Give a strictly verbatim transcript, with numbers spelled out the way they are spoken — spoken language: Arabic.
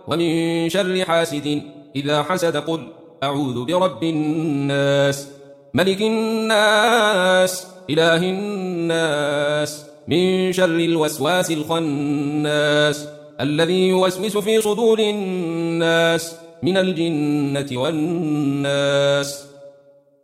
ومن شر حاسد إذا حسد. قل أعوذ برب الناس ملك الناس إله الناس من شر الوسواس الخناس الذي يوسوس في صدور الناس من الجنة والناس.